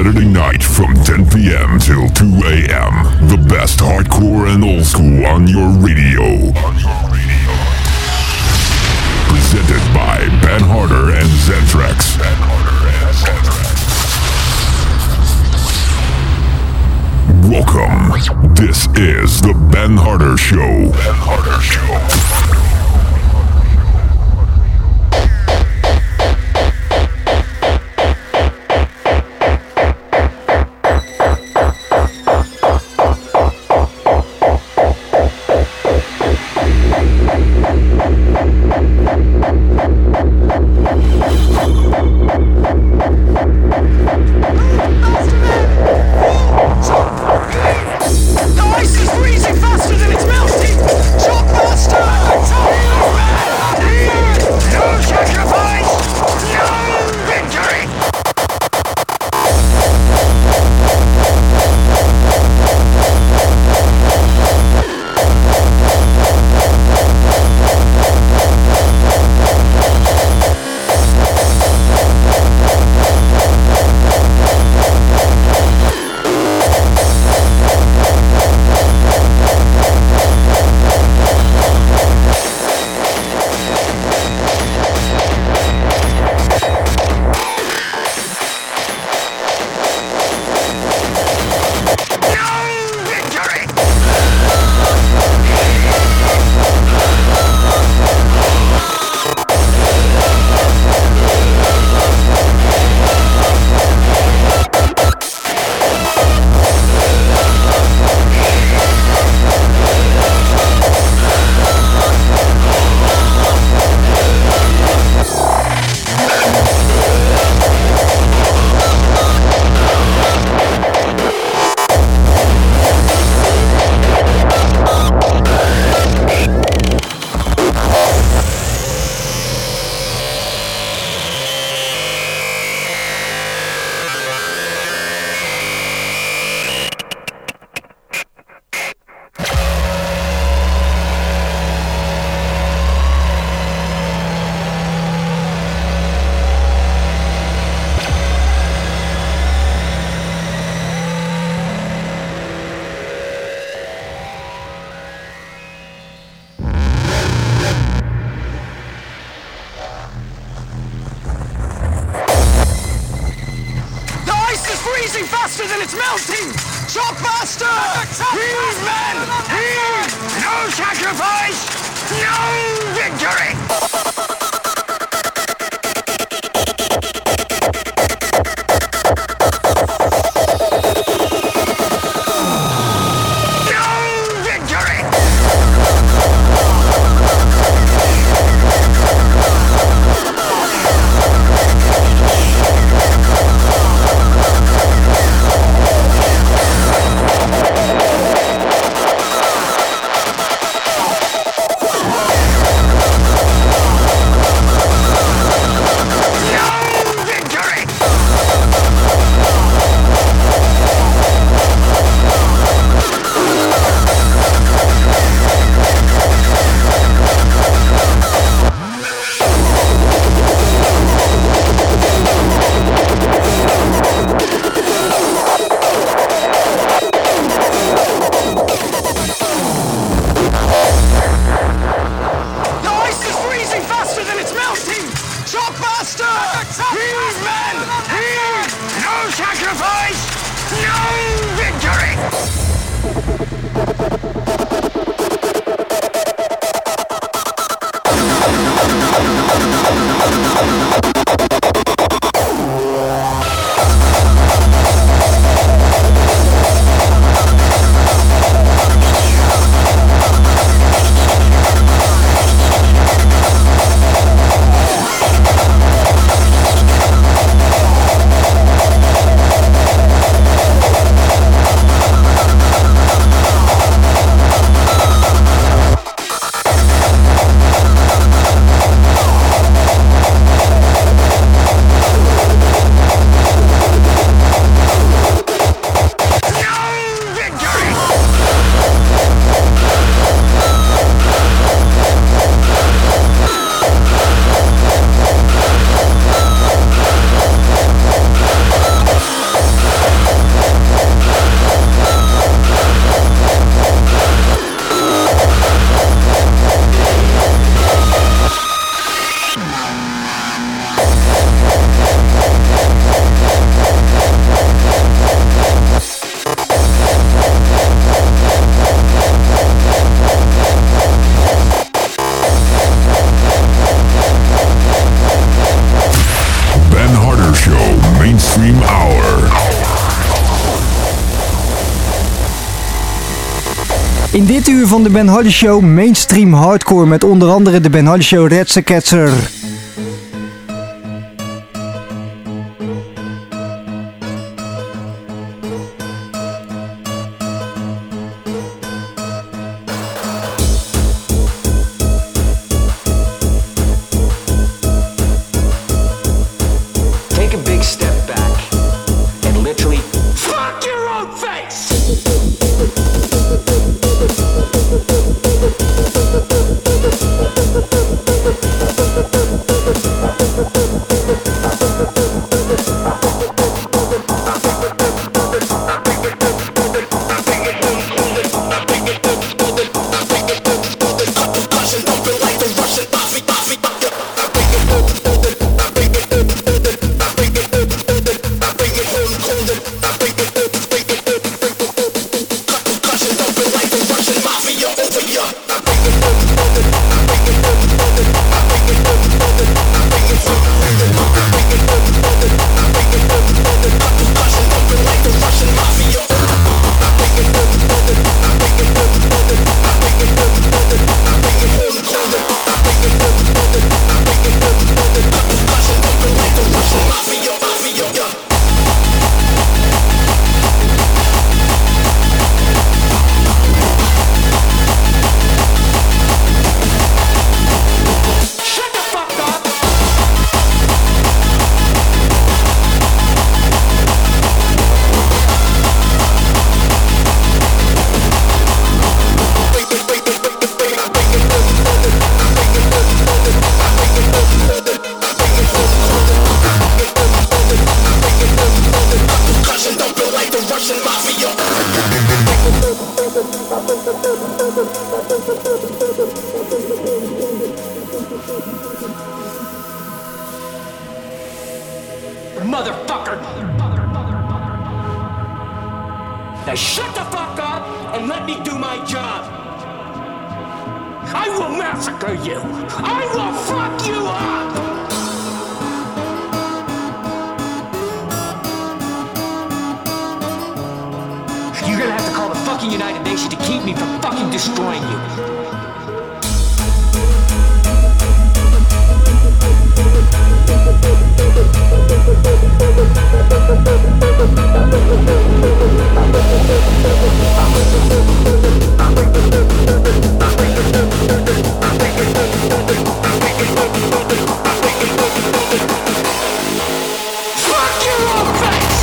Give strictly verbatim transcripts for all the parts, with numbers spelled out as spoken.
Saturday night from ten p.m. till two a.m. The best hardcore and old school on your radio. On your radio. Presented by Ben Harder and Zentrax. Ben Harder and Zentrax. Welcome. This is the Ben Harder Show. Ben Harder Show. The ice is freezing faster than it's melting! Shockmaster! In dit uur van de Ben Hardy Show mainstream hardcore met onder andere de Ben Hardy Show Retseketser. Motherfucker! Now shut the fuck up and let me do my job! I will massacre you! I will fuck you up! You're gonna have to call the fucking United Nations to keep me from fucking destroying you. Fuck your own face!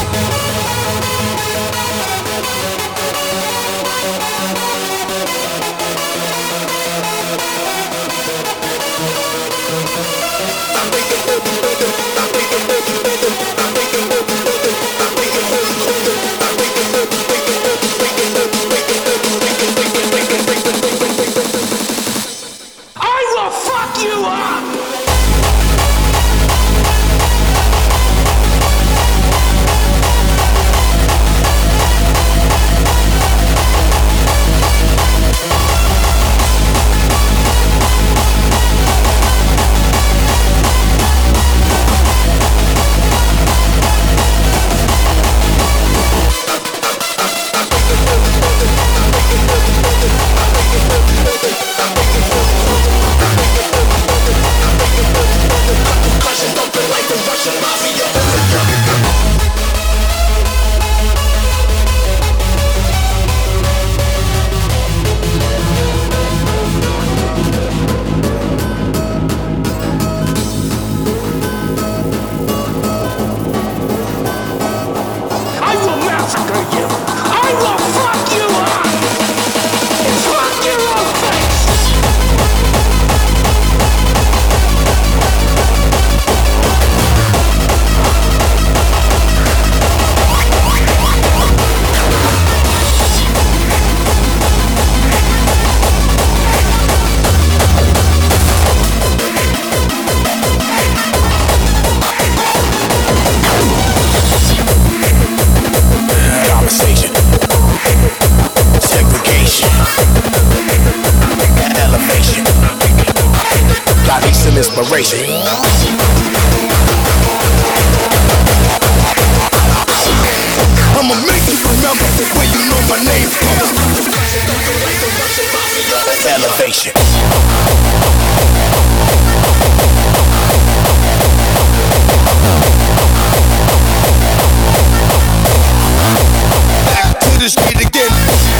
inspiration. I'ma make you remember where you know my name from. Elevation. Back to the street again.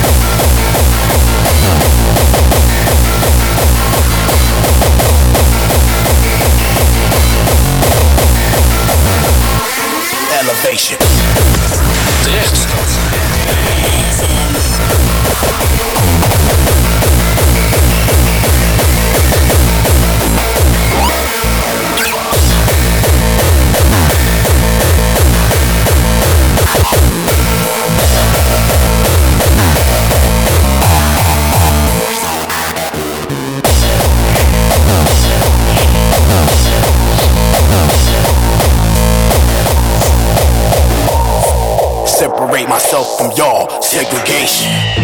Elevation. Terecht. Separate myself from y'all, segregation.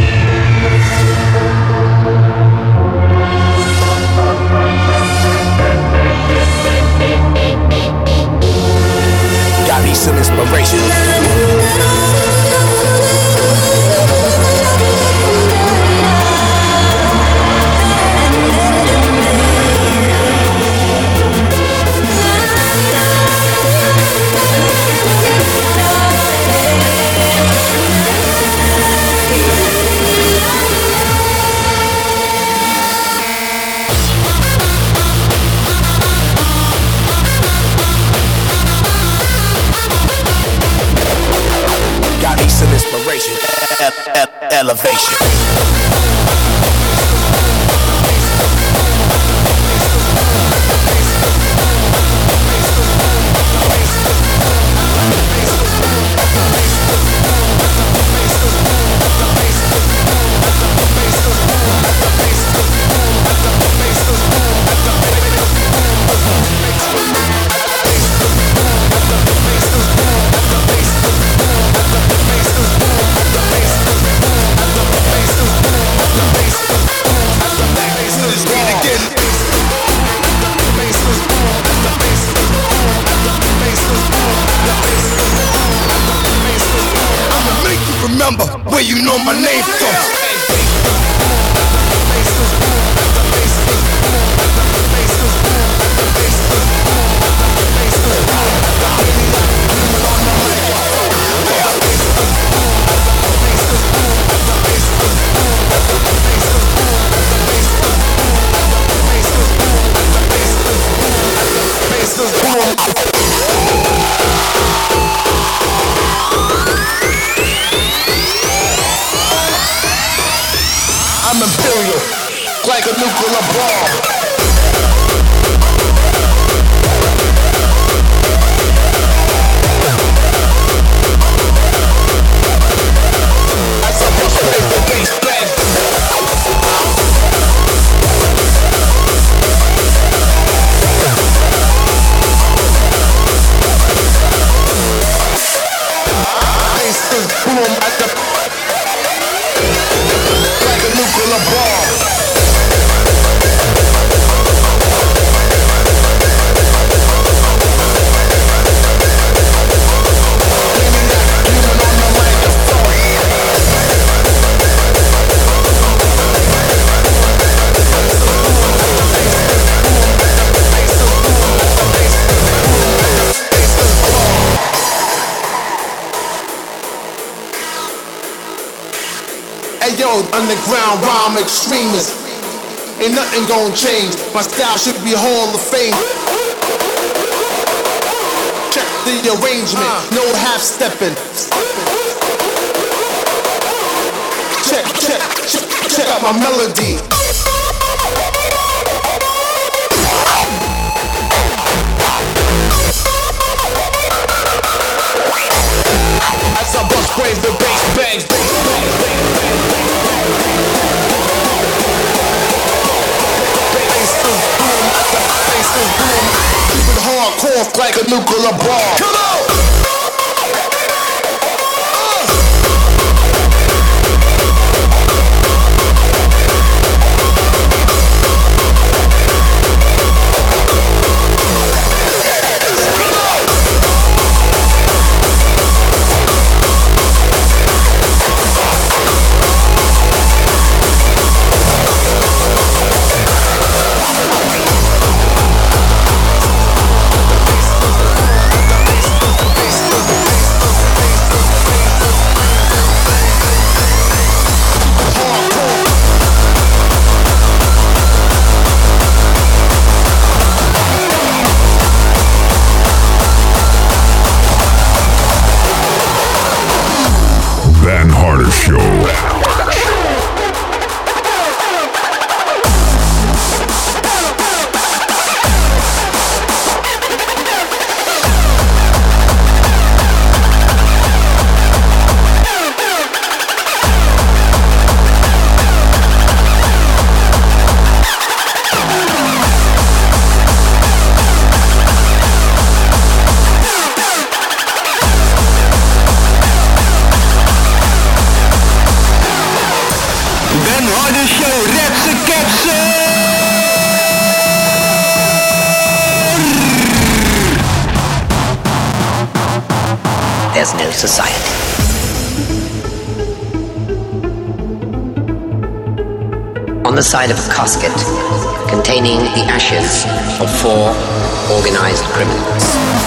Got me some inspiration. Some inspiration, e- e- elevation. Remember where you know my name from. I'm imperial, like a nuclear bomb. As I push the bass bang. Bass is boom at the like a nuclear bomb. Hey yo, underground rhyme extremist. Ain't nothing gon' change. My style should be Hall of Fame. Check the arrangement, no half stepping. Check, check, check, check out my melody. As I bust brains, the bass bangs, bass bangs, bass bangs, bass bangs. Keep it hardcore like a nuclear bomb. Come on! there's no society. On the side of a casket containing the ashes of four organized criminals.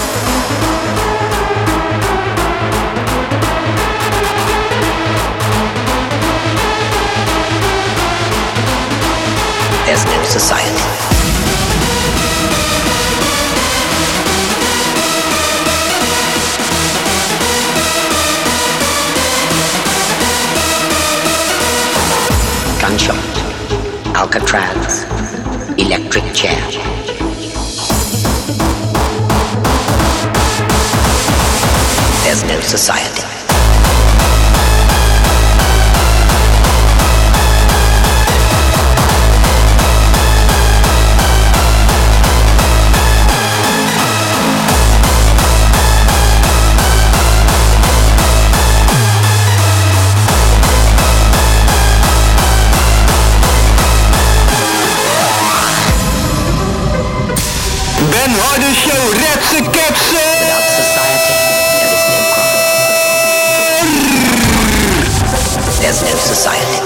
There's no society. Gunshot, Alcatraz, electric chair. There's no society. Ben Harder Show, Retse Ketsen! Without society, there is no crime. There's no society.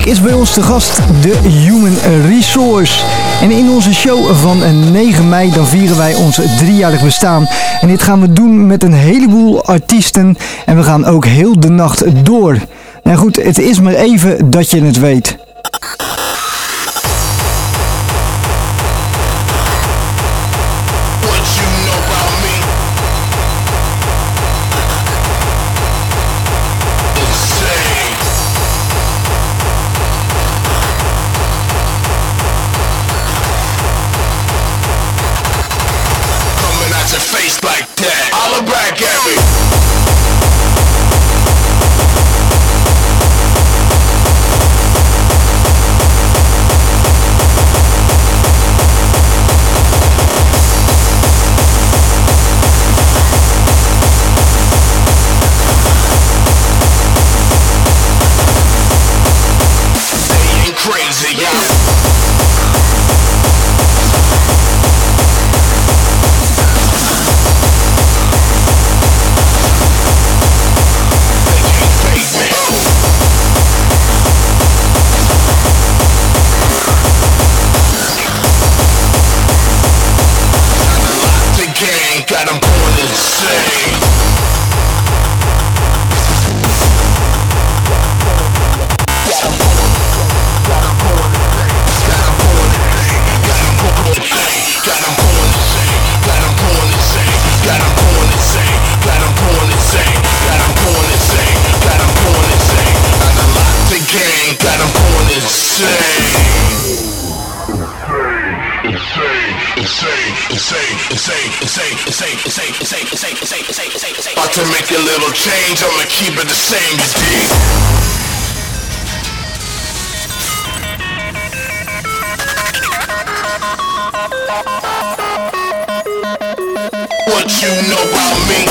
week is bij ons te gast de Human Resource. En in onze show van negen mei dan vieren wij ons driejarig bestaan. En dit gaan we doen met een heleboel artiesten. En we gaan ook heel de nacht door. Nou goed, het is maar even dat je het weet. About to make a little change, I'ma keep it the same, you dig? What you know about me?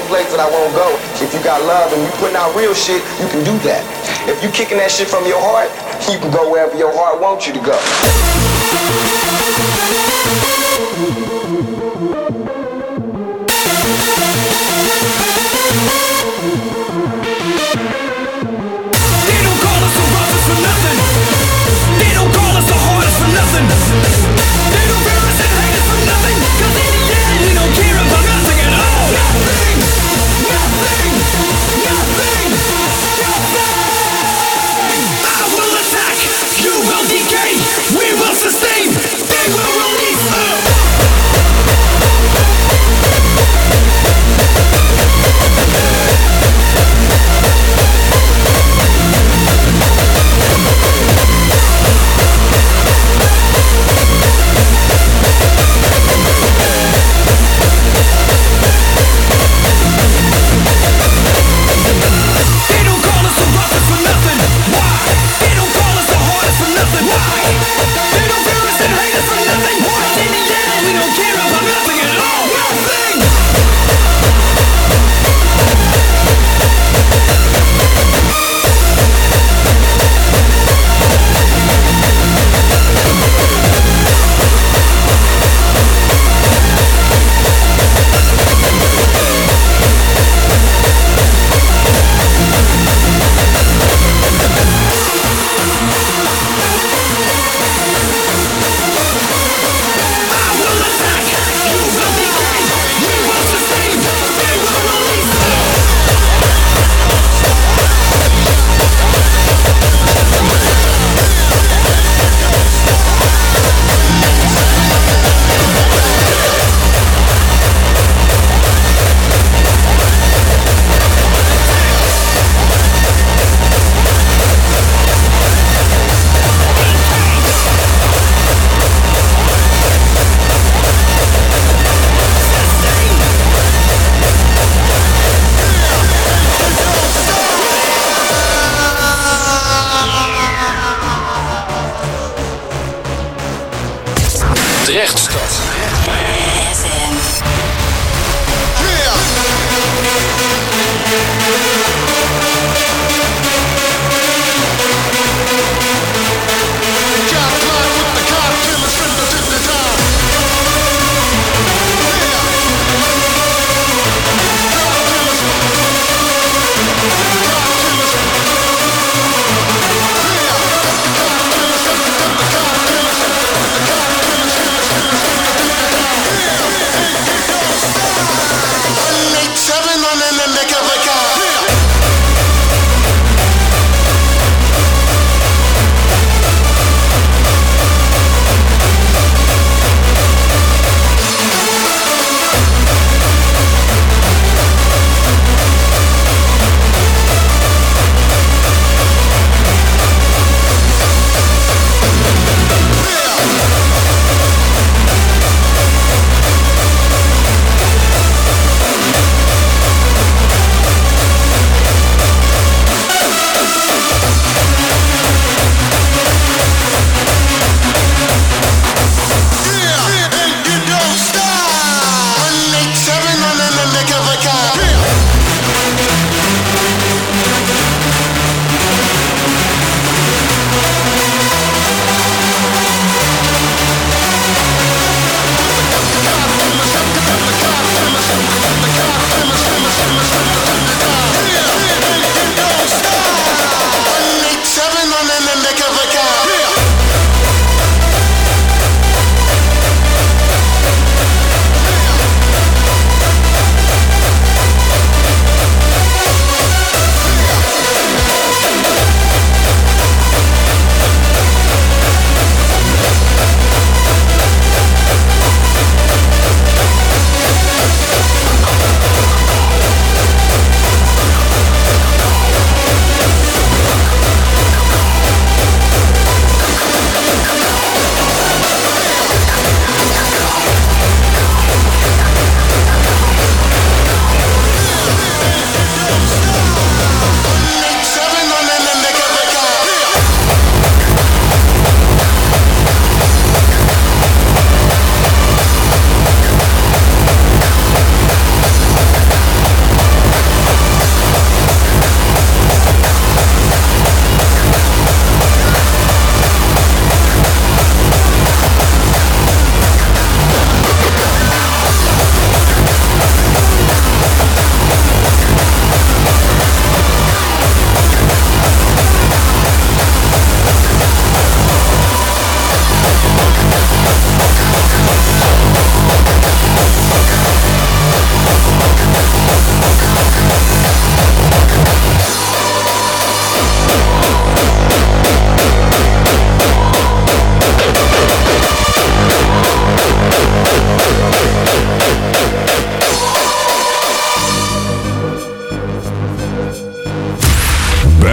place that I won't go. If you got love and you putting out real shit, you can do that. If you kicking that shit from your heart, you can go wherever your heart wants you to go. They don't call us the roughest for nothing. They don't call us the hardest for nothing. They don't fear us and hate us for nothing. Cause in the end we don't care about nothing at all. Nothing, nothing, nothing, nothing. I will attack, you will decay, we will sustain. They will release.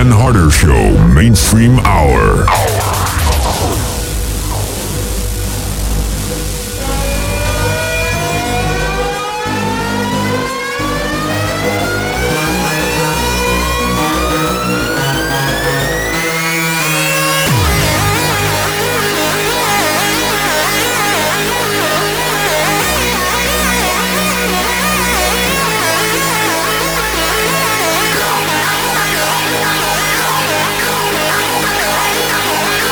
Dan Harder Show Mainstream Hour. Come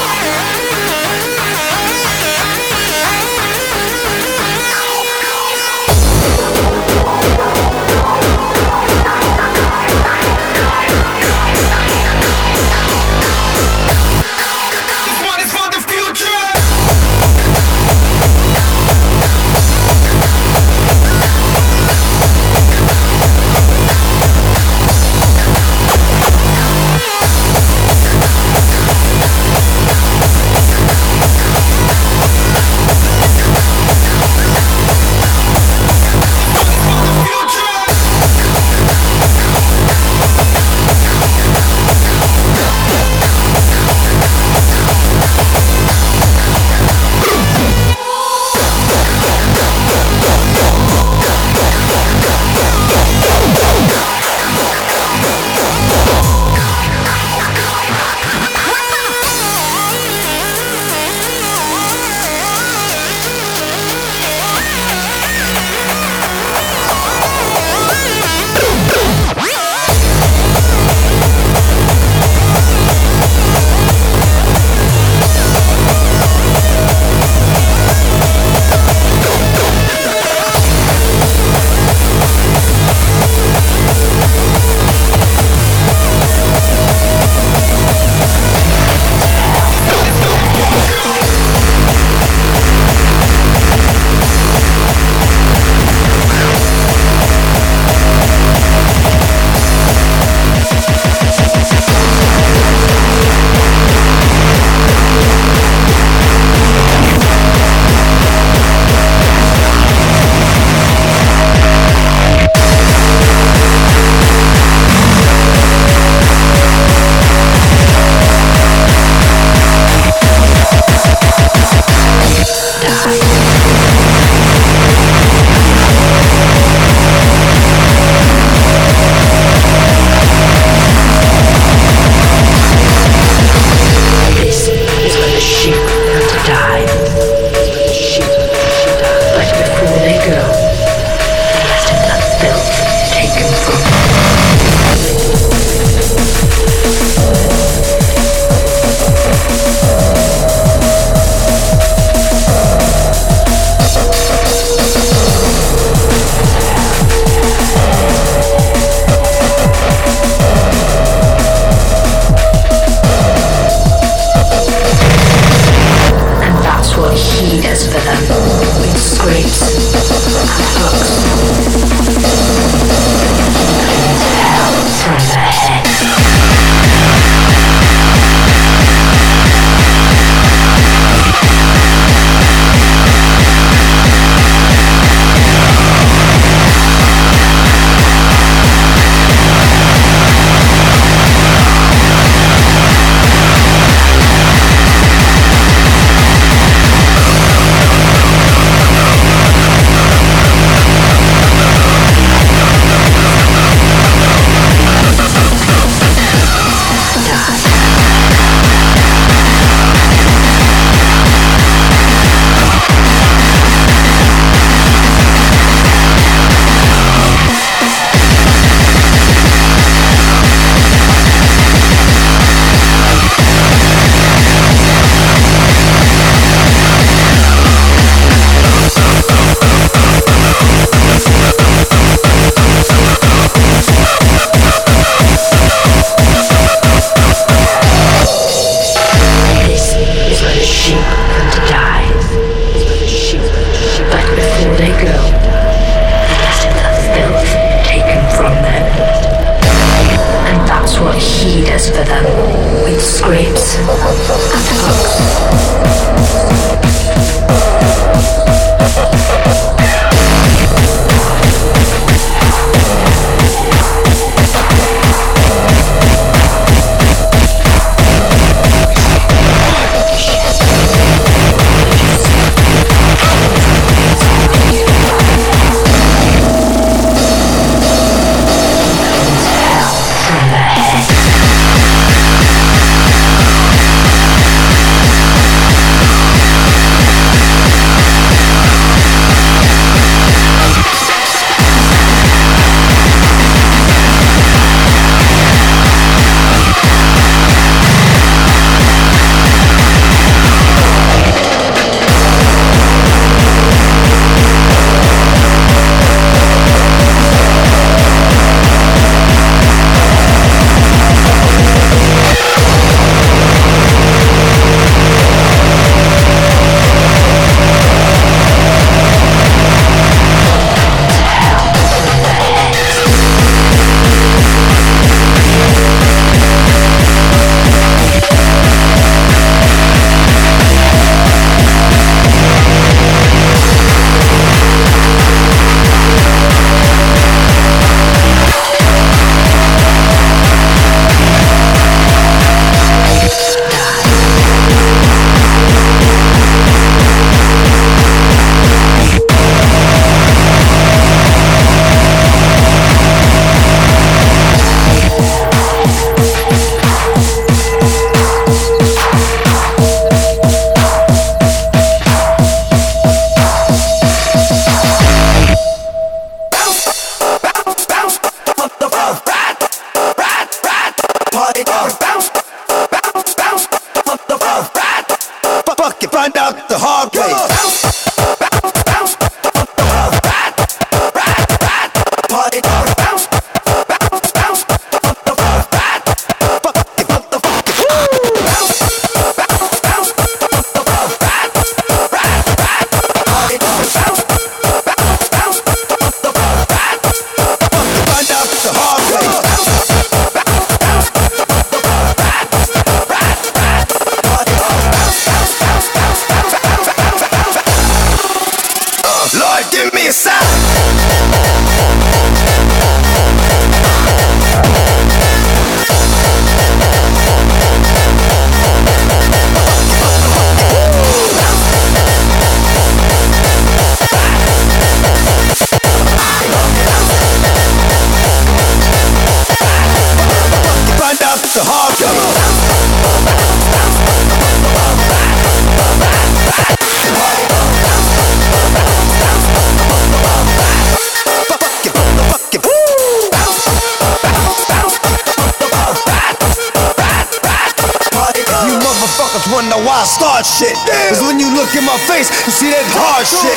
God's wanna know why I start shit. Cause when you look in my face, you see that hard shit.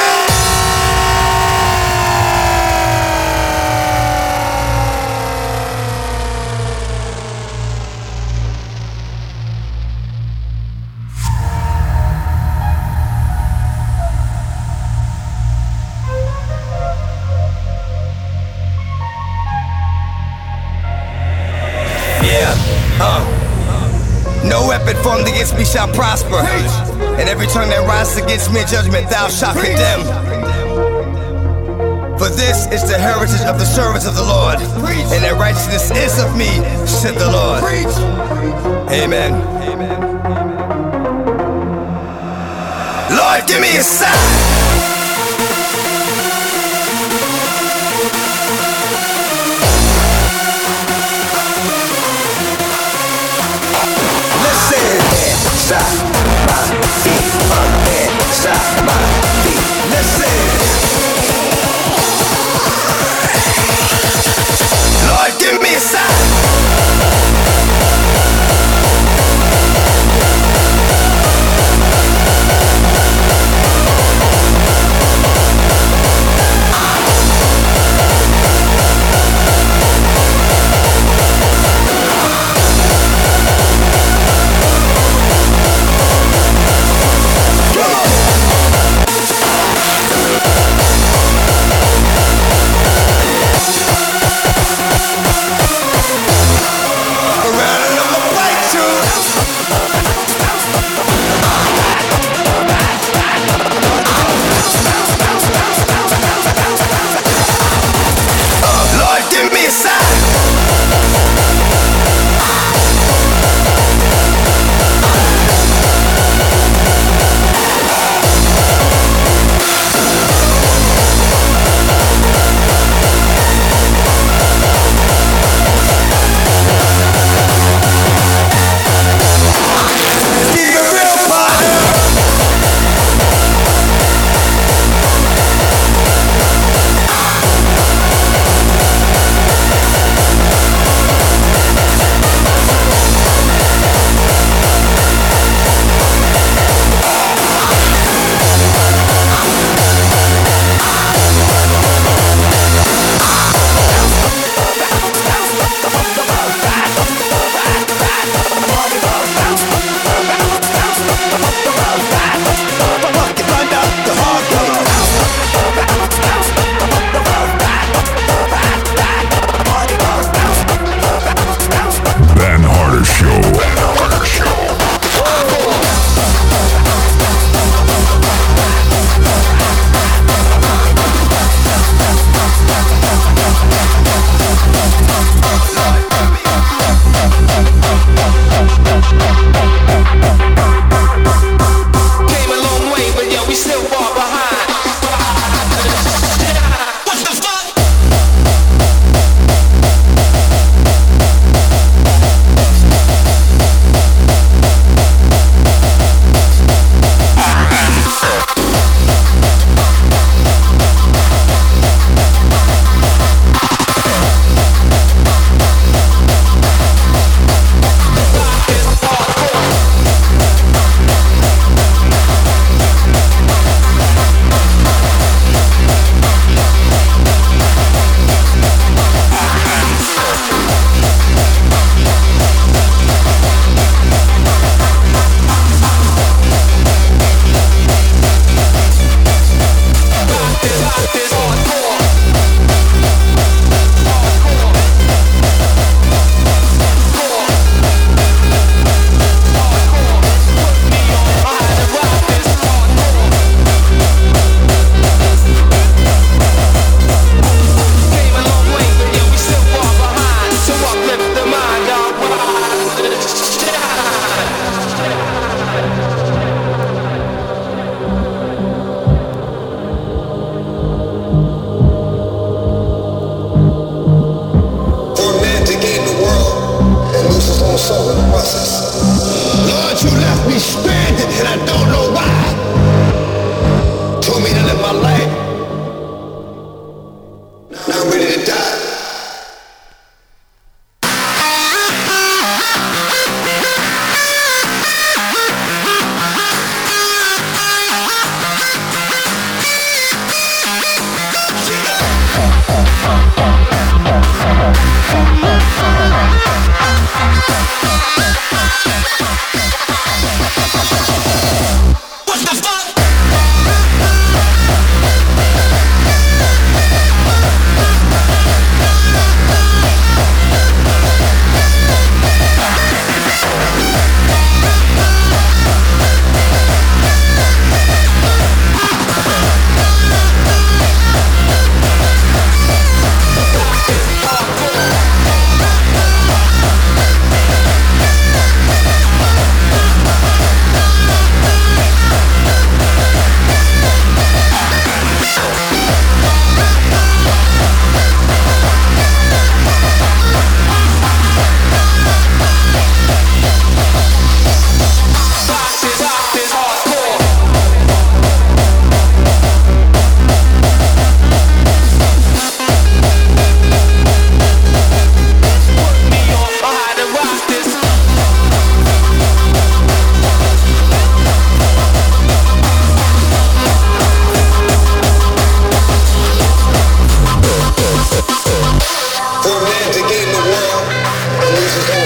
No weapon formed against me shall prosper, and every tongue that rises against me in judgment thou shalt condemn. For this is the heritage of the servants of the Lord, and their righteousness is of me, said the Lord. Amen. Lord, give me a sign. Stop my feet, unhead, stop my feet. Listen. Lord, give me a sign.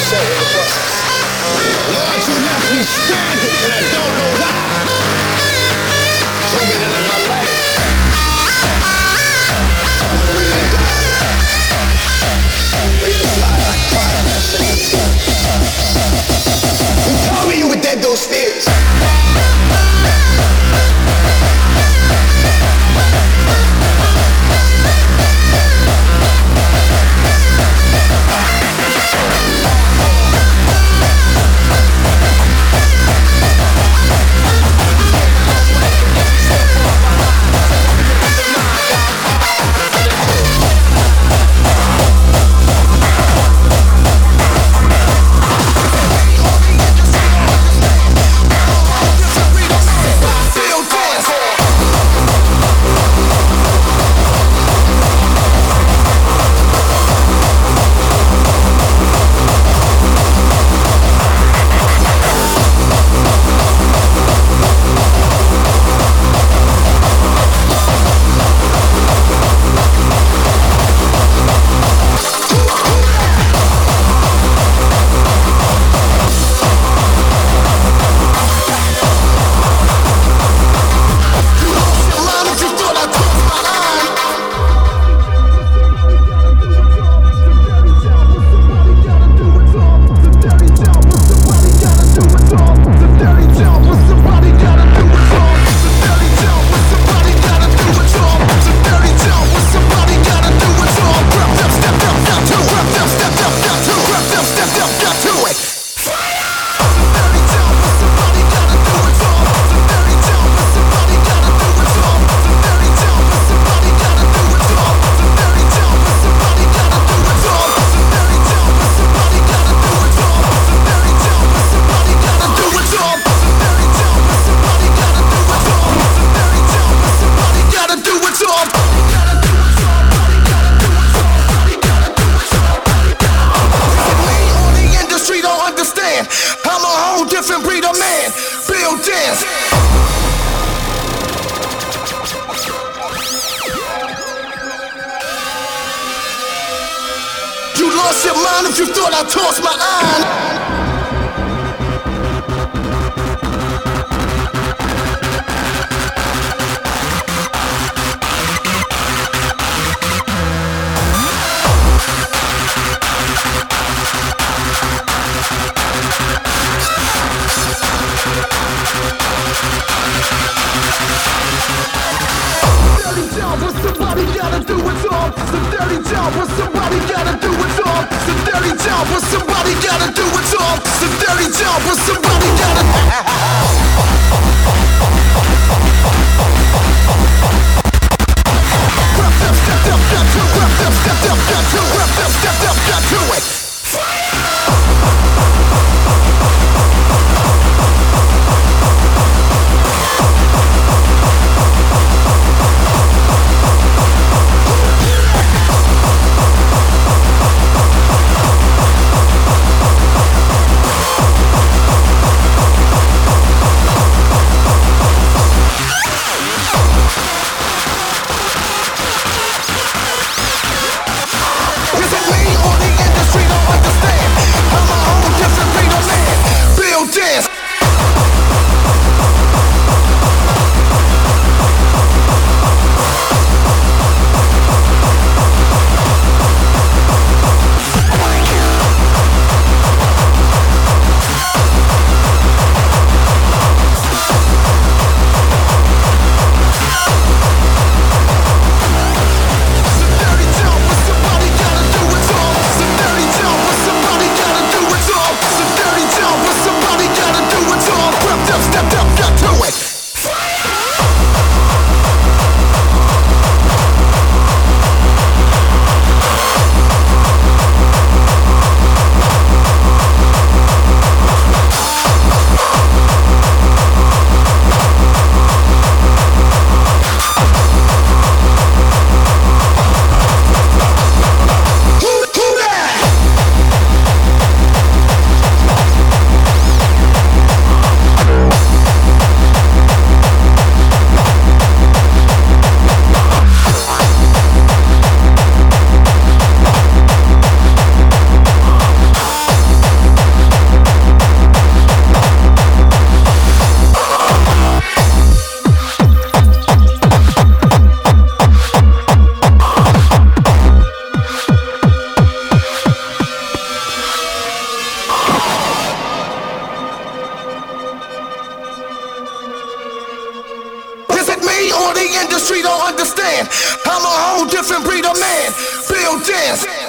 Lord, you left me stranded, and I don't know why. Told me to live my life. You told me you were dead those fears. Lost your mind if you thought I tossed my iron. Dirty job, what somebody gotta do it all. It's a dirty job, what somebody gotta do it all. It's a dirty job, what somebody gotta do it all. It's a dirty job, what somebody gotta Rep them, step up, got to Rep them, step up, got to Rep them, step up, got to it. the industry don't understand. I'm a whole different breed of man. Build dance.